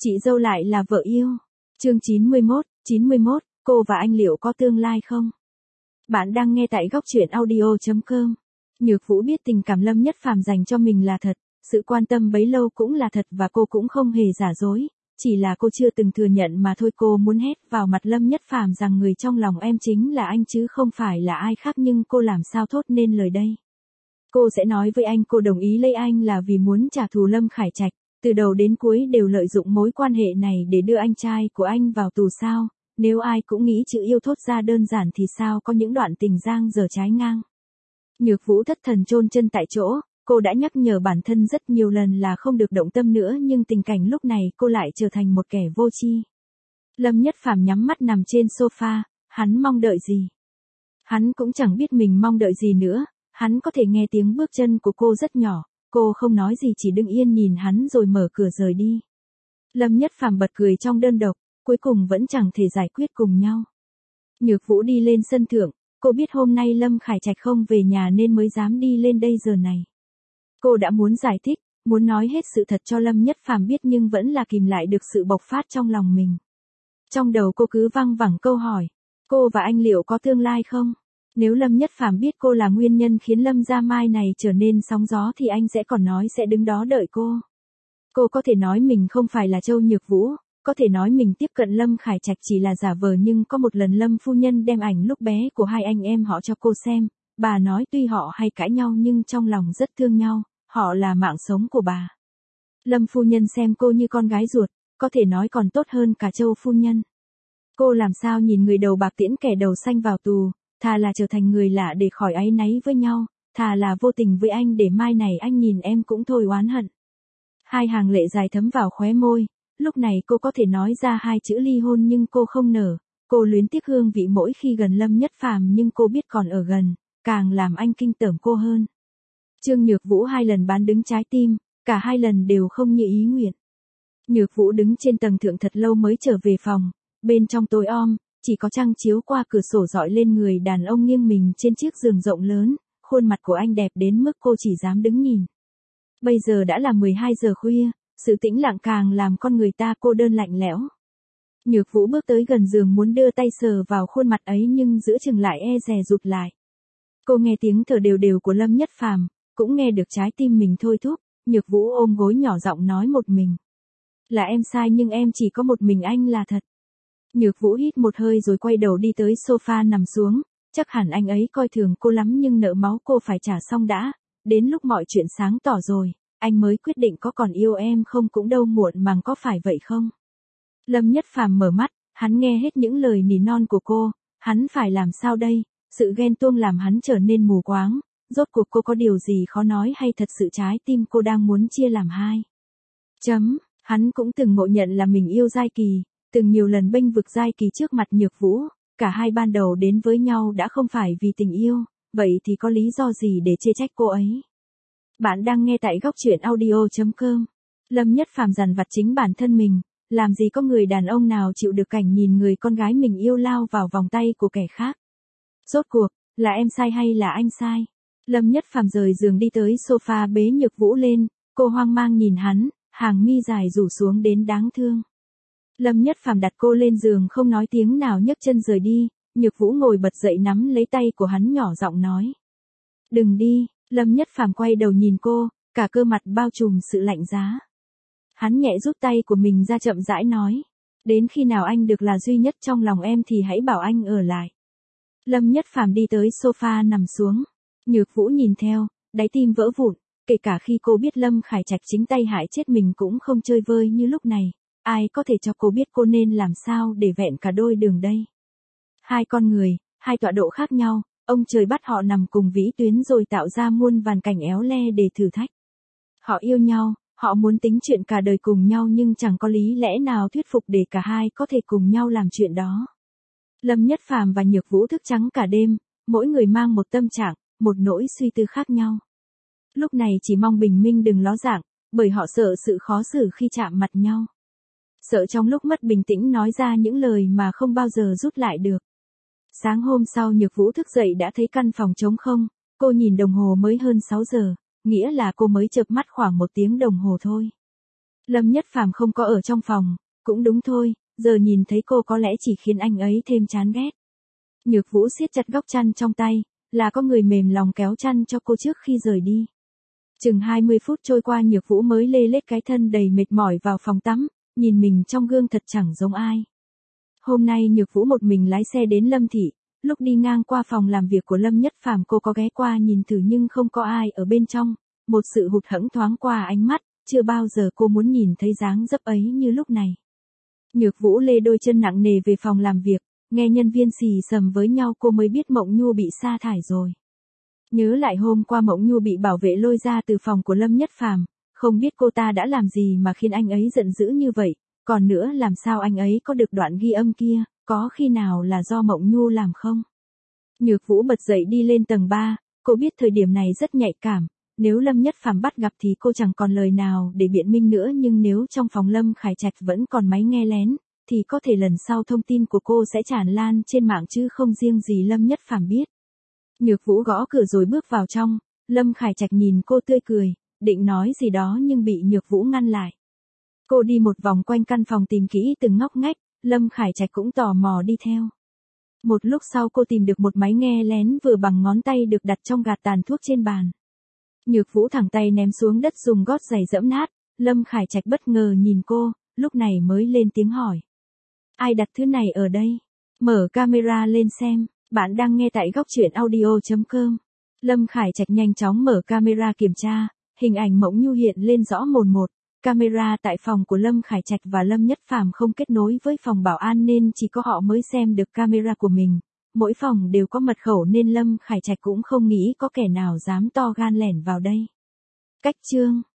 Chị dâu lại là vợ yêu. Chương 91, cô và anh liệu có tương lai không? Bạn đang nghe tại góc truyện audio.com. Nhược Vũ biết tình cảm Lâm Nhất Phàm dành cho mình là thật, sự quan tâm bấy lâu cũng là thật và cô cũng không hề giả dối, chỉ là cô chưa từng thừa nhận mà thôi. Cô muốn hét vào mặt Lâm Nhất Phàm rằng người trong lòng em chính là anh chứ không phải là ai khác, nhưng cô làm sao thốt nên lời đây? Cô sẽ nói với anh cô đồng ý lấy anh là vì muốn trả thù Lâm Khải Trạch, từ đầu đến cuối đều lợi dụng mối quan hệ này để đưa anh trai của anh vào tù sao? Nếu ai cũng nghĩ chữ yêu thốt ra đơn giản thì sao có những đoạn tình giang dở trái ngang. Nhược Vũ thất thần chôn chân tại chỗ, cô đã nhắc nhở bản thân rất nhiều lần là không được động tâm nữa, nhưng tình cảnh lúc này cô lại trở thành một kẻ vô tri. Lâm Nhất Phàm nhắm mắt nằm trên sofa, hắn mong đợi gì? Hắn cũng chẳng biết mình mong đợi gì nữa, hắn có thể nghe tiếng bước chân của cô rất nhỏ, cô không nói gì chỉ đứng yên nhìn hắn rồi mở cửa rời đi. Lâm Nhất Phàm bật cười trong đơn độc, cuối cùng vẫn chẳng thể giải quyết cùng nhau. Nhược Vũ đi lên sân thượng, cô biết hôm nay Lâm Khải Trạch không về nhà nên mới dám đi lên đây giờ này. Cô đã muốn giải thích, muốn nói hết sự thật cho Lâm Nhất Phàm biết nhưng vẫn là kìm lại được sự bộc phát trong lòng mình. Trong đầu cô cứ văng vẳng câu hỏi, cô và anh liệu có tương lai không? Nếu Lâm Nhất Phàm biết cô là nguyên nhân khiến Lâm gia mai này trở nên sóng gió thì anh sẽ còn nói sẽ đứng đó đợi cô. Cô có thể nói mình không phải là Châu Nhược Vũ, có thể nói mình tiếp cận Lâm Khải Trạch chỉ là giả vờ, nhưng có một lần Lâm phu nhân đem ảnh lúc bé của hai anh em họ cho cô xem, bà nói tuy họ hay cãi nhau nhưng trong lòng rất thương nhau, họ là mạng sống của bà. Lâm phu nhân xem cô như con gái ruột, có thể nói còn tốt hơn cả Châu phu nhân. Cô làm sao nhìn người đầu bạc tiễn kẻ đầu xanh vào tù, thà là trở thành người lạ để khỏi áy náy với nhau, thà là vô tình với anh để mai này anh nhìn em cũng thôi oán hận. Hai hàng lệ dài thấm vào khóe môi, lúc này cô có thể nói ra hai chữ ly hôn nhưng cô không nở, cô luyến tiếc hương vị mỗi khi gần Lâm Nhất Phàm nhưng cô biết còn ở gần, càng làm anh kinh tởm cô hơn. Trương Nhược Vũ hai lần bán đứng trái tim, cả hai lần đều không như ý nguyện. Nhược Vũ đứng trên tầng thượng thật lâu mới trở về phòng, bên trong tối om, chỉ có trăng chiếu qua cửa sổ rọi lên người đàn ông nghiêng mình trên chiếc giường rộng lớn, khuôn mặt của anh đẹp đến mức cô chỉ dám đứng nhìn. Bây giờ đã là 12 giờ khuya, sự tĩnh lặng càng làm con người ta cô đơn lạnh lẽo. Nhược Vũ bước tới gần giường muốn đưa tay sờ vào khuôn mặt ấy nhưng giữa chừng lại e dè rụt lại. Cô nghe tiếng thở đều đều của Lâm Nhất Phàm, cũng nghe được trái tim mình thôi thúc, Nhược Vũ ôm gối nhỏ giọng nói một mình. Là em sai nhưng em chỉ có một mình anh là thật. Nhược Vũ hít một hơi rồi quay đầu đi tới sofa nằm xuống, chắc hẳn anh ấy coi thường cô lắm nhưng nợ máu cô phải trả xong đã, đến lúc mọi chuyện sáng tỏ rồi, anh mới quyết định có còn yêu em không cũng đâu muộn màng, có phải vậy không? Lâm Nhất Phàm mở mắt, hắn nghe hết những lời nỉ non của cô, hắn phải làm sao đây? Sự ghen tuông làm hắn trở nên mù quáng, rốt cuộc cô có điều gì khó nói hay thật sự trái tim cô đang muốn chia làm hai? Hắn cũng từng ngộ nhận là mình yêu Giai Kỳ, từng nhiều lần bênh vực Giai Kỳ trước mặt Nhược Vũ, cả hai ban đầu đến với nhau đã không phải vì tình yêu, vậy thì có lý do gì để chê trách cô ấy? Bạn đang nghe tại góc truyện audio.com. Lâm Nhất Phàm dằn vặt chính bản thân mình, làm gì có người đàn ông nào chịu được cảnh nhìn người con gái mình yêu lao vào vòng tay của kẻ khác. Rốt cuộc, là em sai hay là anh sai? Lâm Nhất Phàm rời giường đi tới sofa bế Nhược Vũ lên, cô hoang mang nhìn hắn, hàng mi dài rủ xuống đến đáng thương. Lâm Nhất Phàm đặt cô lên giường không nói tiếng nào nhấc chân rời đi, Nhược Vũ ngồi bật dậy nắm lấy tay của hắn nhỏ giọng nói. Đừng đi. Lâm Nhất Phàm quay đầu nhìn cô, cả cơ mặt bao trùm sự lạnh giá. Hắn nhẹ rút tay của mình ra chậm rãi nói. Đến khi nào anh được là duy nhất trong lòng em thì hãy bảo anh ở lại. Lâm Nhất Phàm đi tới sofa nằm xuống. Nhược Vũ nhìn theo, đáy tim vỡ vụn, kể cả khi cô biết Lâm Khải Trạch chính tay hại chết mình cũng không chơi vơi như lúc này. Ai có thể cho cô biết cô nên làm sao để vẹn cả đôi đường đây? Hai con người, hai tọa độ khác nhau. Ông trời bắt họ nằm cùng vĩ tuyến rồi tạo ra muôn vàn cảnh éo le để thử thách. Họ yêu nhau, họ muốn tính chuyện cả đời cùng nhau nhưng chẳng có lý lẽ nào thuyết phục để cả hai có thể cùng nhau làm chuyện đó. Lâm Nhất Phàm và Nhược Vũ thức trắng cả đêm, mỗi người mang một tâm trạng, một nỗi suy tư khác nhau. Lúc này chỉ mong bình minh đừng ló dạng, bởi họ sợ sự khó xử khi chạm mặt nhau. Sợ trong lúc mất bình tĩnh nói ra những lời mà không bao giờ rút lại được. Sáng hôm sau Nhược Vũ thức dậy đã thấy căn phòng trống không, cô nhìn đồng hồ mới hơn 6 giờ, nghĩa là cô mới chợp mắt khoảng 1 tiếng đồng hồ thôi. Lâm Nhất Phàm không có ở trong phòng, cũng đúng thôi, giờ nhìn thấy cô có lẽ chỉ khiến anh ấy thêm chán ghét. Nhược Vũ siết chặt góc chăn trong tay, là có người mềm lòng kéo chăn cho cô trước khi rời đi. Chừng 20 phút trôi qua Nhược Vũ mới lê lết cái thân đầy mệt mỏi vào phòng tắm, nhìn mình trong gương thật chẳng giống ai. Hôm nay Nhược Vũ một mình lái xe đến Lâm Thị, lúc đi ngang qua phòng làm việc của Lâm Nhất Phàm cô có ghé qua nhìn thử nhưng không có ai ở bên trong, một sự hụt hẫng thoáng qua ánh mắt, chưa bao giờ cô muốn nhìn thấy dáng dấp ấy như lúc này. Nhược Vũ lê đôi chân nặng nề về phòng làm việc, nghe nhân viên xì xầm với nhau cô mới biết Mộng Nhu bị sa thải rồi. Nhớ lại hôm qua Mộng Nhu bị bảo vệ lôi ra từ phòng của Lâm Nhất Phàm, không biết cô ta đã làm gì mà khiến anh ấy giận dữ như vậy, còn nữa làm sao anh ấy có được đoạn ghi âm kia, có khi nào là do Mộng Nhu làm không? Nhược Vũ bật dậy đi lên tầng 3, cô biết thời điểm này rất nhạy cảm, nếu Lâm Nhất Phàm bắt gặp thì cô chẳng còn lời nào để biện minh nữa nhưng nếu trong phòng Lâm Khải Trạch vẫn còn máy nghe lén, thì có thể lần sau thông tin của cô sẽ tràn lan trên mạng chứ không riêng gì Lâm Nhất Phàm biết. Nhược Vũ gõ cửa rồi bước vào trong, Lâm Khải Trạch nhìn cô tươi cười, định nói gì đó nhưng bị Nhược Vũ ngăn lại. Cô đi một vòng quanh căn phòng tìm kỹ từng ngóc ngách, Lâm Khải Trạch cũng tò mò đi theo. Một lúc sau cô tìm được một máy nghe lén vừa bằng ngón tay được đặt trong gạt tàn thuốc trên bàn. Nhược Vũ thẳng tay ném xuống đất dùng gót giày dẫm nát, Lâm Khải Trạch bất ngờ nhìn cô, lúc này mới lên tiếng hỏi. Ai đặt thứ này ở đây? Mở camera lên xem, bạn đang nghe tại góc truyện audio.com. Lâm Khải Trạch nhanh chóng mở camera kiểm tra, hình ảnh Mộng Nhu hiện lên rõ mồn một. Camera tại phòng của Lâm Khải Trạch và Lâm Nhất Phàm không kết nối với phòng bảo an nên chỉ có họ mới xem được camera của mình. Mỗi phòng đều có mật khẩu nên Lâm Khải Trạch cũng không nghĩ có kẻ nào dám to gan lẻn vào đây. Cách chương